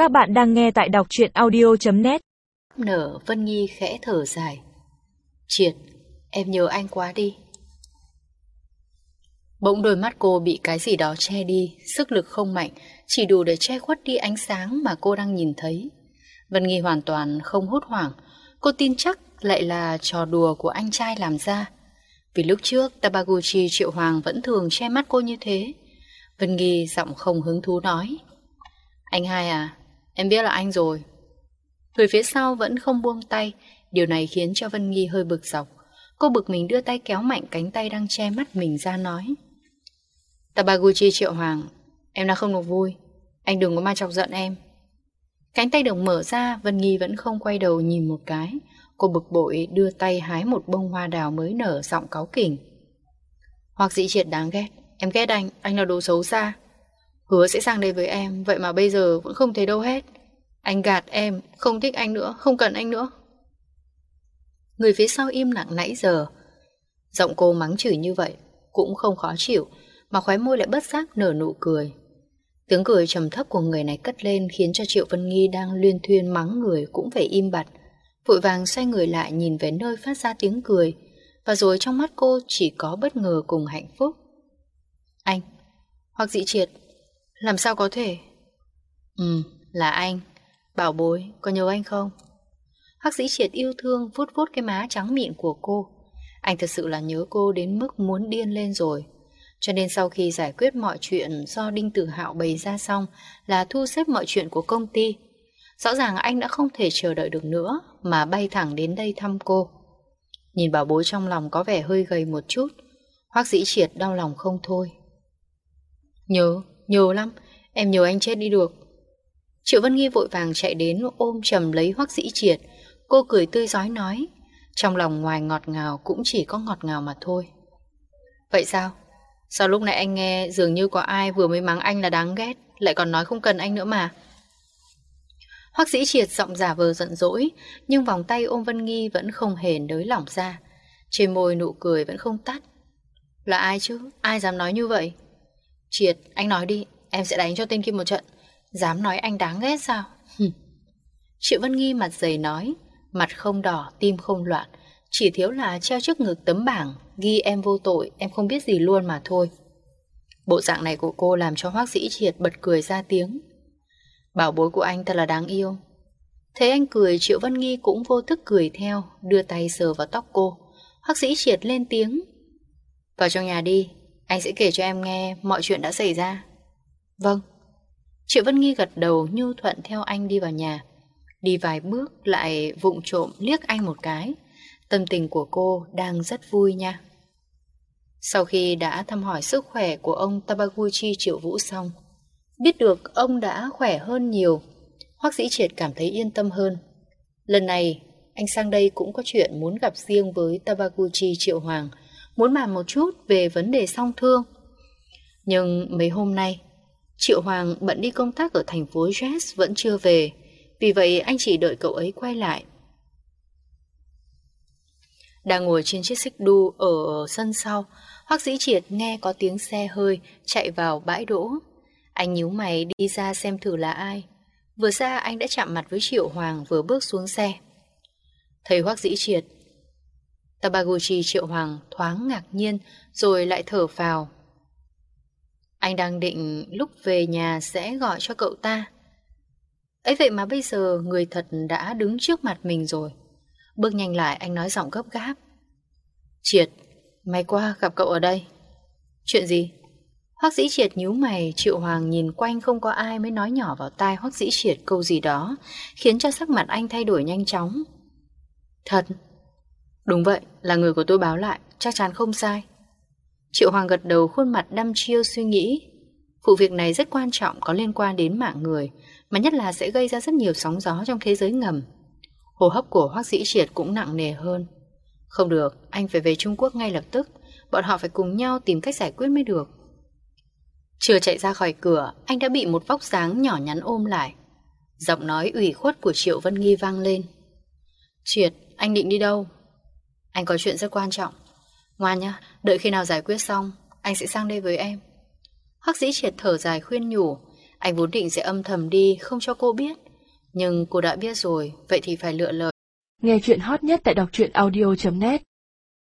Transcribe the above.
Các bạn đang nghe tại đọc truyện audio.net. Nở Vân Nhi khẽ thở dài. Triệt, em nhớ anh quá đi. Bỗng đôi mắt cô bị cái gì đó che đi, sức lực không mạnh, chỉ đủ để che khuất đi ánh sáng mà cô đang nhìn thấy. Vân Nhi hoàn toàn không hốt hoảng, cô tin chắc lại là trò đùa của anh trai làm ra. Vì lúc trước Tabaguchi Triệu Hoàng vẫn thường che mắt cô như thế. Vân Nhi giọng không hứng thú nói: Anh hai à, em biết là anh rồi. Người phía sau vẫn không buông tay. Điều này khiến cho Vân Nhi hơi bực dọc. Cô bực mình đưa tay kéo mạnh cánh tay đang che mắt mình ra nói: Tabaguchi Triệu Hoàng, em đang không được vui, anh đừng có mà chọc giận em. Cánh tay được mở ra, Vân Nhi vẫn không quay đầu nhìn một cái. Cô bực bội đưa tay hái một bông hoa đào mới nở, giọng cáu kỉnh: Hoặc Dĩ Triệt đáng ghét, em ghét anh là đồ xấu xa. Hứa sẽ sang đây với em, vậy mà bây giờ vẫn không thấy đâu hết. Anh gạt em, không thích anh nữa, không cần anh nữa. Người phía sau im lặng nãy giờ. Giọng cô mắng chửi như vậy cũng không khó chịu, mà khóe môi lại bất giác nở nụ cười. Tiếng cười trầm thấp của người này cất lên khiến cho Triệu Vân Nhi đang luyên thuyên mắng người cũng phải im bặt. Vội vàng xoay người lại nhìn về nơi phát ra tiếng cười, và rồi trong mắt cô chỉ có bất ngờ cùng hạnh phúc. Anh, Hoặc Dĩ Triệt, làm sao có thể? Là anh. Bảo bối, có nhớ anh không? Hoặc Dĩ Triệt yêu thương vuốt vuốt cái má trắng mịn của cô. Anh thật sự là nhớ cô đến mức muốn điên lên rồi. Cho nên sau khi giải quyết mọi chuyện do Đinh Tử Hạo bày ra xong là thu xếp mọi chuyện của công ty, rõ ràng anh đã không thể chờ đợi được nữa mà bay thẳng đến đây thăm cô. Nhìn bảo bối trong lòng có vẻ hơi gầy một chút, Hoặc Dĩ Triệt đau lòng không thôi. Nhớ lắm, em nhớ anh chết đi được. Triệu Vân Nghi vội vàng chạy đến ôm chầm lấy Hoặc Dĩ Triệt. Cô cười tươi rói nói, trong lòng ngoài ngọt ngào cũng chỉ có ngọt ngào mà thôi. Vậy sao? Sao lúc nãy anh nghe dường như có ai vừa mới mắng anh là đáng ghét, lại còn nói không cần anh nữa mà? Hoặc Dĩ Triệt giọng giả vờ giận dỗi, nhưng vòng tay ôm Vân Nghi vẫn không hề nới lỏng ra. Trên môi nụ cười vẫn không tắt. Là ai chứ? Ai dám nói như vậy? Triệt, anh nói đi, em sẽ đánh cho tên kia một trận. Dám nói anh đáng ghét sao? Triệu Vân Nghi mặt dày nói, mặt không đỏ, tim không loạn, chỉ thiếu là treo trước ngực tấm bảng ghi em vô tội, em không biết gì luôn mà thôi. Bộ dạng này của cô làm cho Hoặc Dĩ Triệt bật cười ra tiếng. Bảo bối của anh thật là đáng yêu. Thấy anh cười, Triệu Vân Nghi cũng vô thức cười theo, đưa tay sờ vào tóc cô. Hoặc Dĩ Triệt lên tiếng: Vào trong nhà đi, anh sẽ kể cho em nghe mọi chuyện đã xảy ra. Vâng. Triệu Vân Nghi gật đầu nhu thuận theo anh đi vào nhà. Đi vài bước lại vụng trộm liếc anh một cái. Tâm tình của cô đang rất vui nha. Sau khi đã thăm hỏi sức khỏe của ông Tabaguchi Triệu Vũ xong, biết được ông đã khỏe hơn nhiều, Hoặc Dĩ Triệt cảm thấy yên tâm hơn. Lần này anh sang đây cũng có chuyện muốn gặp riêng với Tabaguchi Triệu Hoàng, muốn bàn một chút về vấn đề song thương. Nhưng mấy hôm nay Triệu Hoàng bận đi công tác ở thành phố Jet vẫn chưa về, vì vậy anh chỉ đợi cậu ấy quay lại. Đang ngồi trên chiếc xích đu ở sân sau, Hoặc Dĩ Triệt nghe có tiếng xe hơi chạy vào bãi đỗ. Anh nhíu mày đi ra xem thử là ai. Vừa ra anh đã chạm mặt với Triệu Hoàng vừa bước xuống xe. Thấy Hoặc Dĩ Triệt, Tabaguchi Triệu Hoàng thoáng ngạc nhiên rồi lại thở phào. Anh đang định lúc về nhà sẽ gọi cho cậu ta. Ấy vậy mà bây giờ người thật đã đứng trước mặt mình rồi. Bước nhanh lại anh nói giọng gấp gáp. Triệt, may quá gặp cậu ở đây. Chuyện gì? Hoặc Dĩ Triệt nhíu mày. Triệu Hoàng nhìn quanh không có ai mới nói nhỏ vào tai Hoặc Dĩ Triệt câu gì đó, khiến cho sắc mặt anh thay đổi nhanh chóng. Thật? Đúng vậy, là người của tôi báo lại, chắc chắn không sai. Triệu Hoàng gật đầu, khuôn mặt đăm chiêu suy nghĩ. Vụ việc này rất quan trọng, có liên quan đến mạng người, mà nhất là sẽ gây ra rất nhiều sóng gió trong thế giới ngầm. Hô hấp của Hoặc Dĩ Triệt cũng nặng nề hơn. Không được, anh phải về Trung Quốc ngay lập tức. Bọn họ phải cùng nhau tìm cách giải quyết mới được. Chưa chạy ra khỏi cửa, anh đã bị một vóc dáng nhỏ nhắn ôm lại. Giọng nói ủy khuất của Triệu Vân Nghi vang lên. Triệt, anh định đi đâu? Anh có chuyện rất quan trọng. Ngoan nhá, đợi khi nào giải quyết xong anh sẽ sang đây với em. Hoặc Dĩ Triệt thở dài khuyên nhủ. Anh vốn định sẽ âm thầm đi, không cho cô biết. Nhưng cô đã biết rồi, vậy thì phải lựa lời. Nghe chuyện hot nhất tại đọc truyện audio.net